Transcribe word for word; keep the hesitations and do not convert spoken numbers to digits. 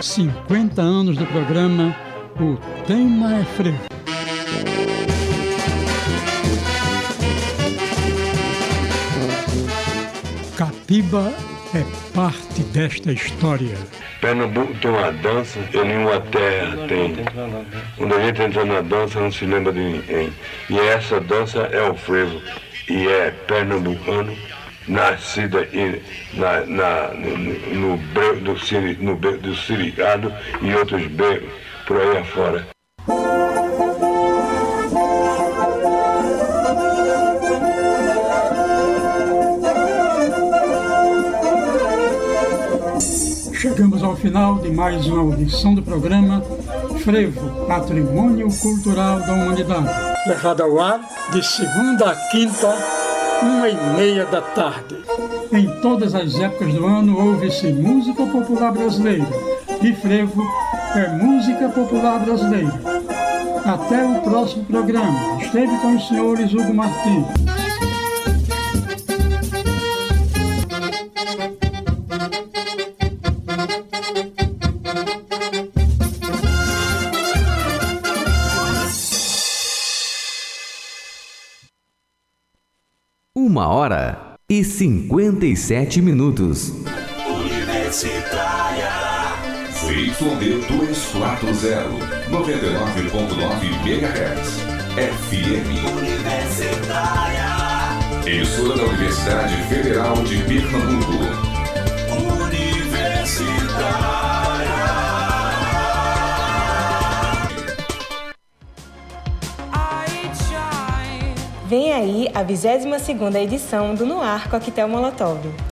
cinquenta anos do programa O Tema é Frevo. Capiba é parte desta história. Pernambuco tem uma dança, em nenhuma terra tem. Quando a gente entra na dança, não se lembra de ninguém. E essa dança é o frevo. E é pernambucano, nascido aí na, na, no, no, no, do, Siri, no do Siricado e outros becos por aí afora. Chegamos ao final de mais uma audição do programa Frevo, Patrimônio Cultural da Humanidade. Levado ao ar de segunda a quinta, uma e meia da tarde. Em todas as épocas do ano ouve-se música popular brasileira. E frevo é música popular brasileira. Até o próximo programa. Esteve com os senhores Hugo Martins. Uma hora e cinquenta e sete minutos. Universitária C Y D duzentos e quarenta, noventa e nove ponto nove megahertz F M. Universitária, emissora da Universidade Federal de Pernambuco. Universitária. Vem aí a vigésima segunda edição do No Ar Coquetel Molotov.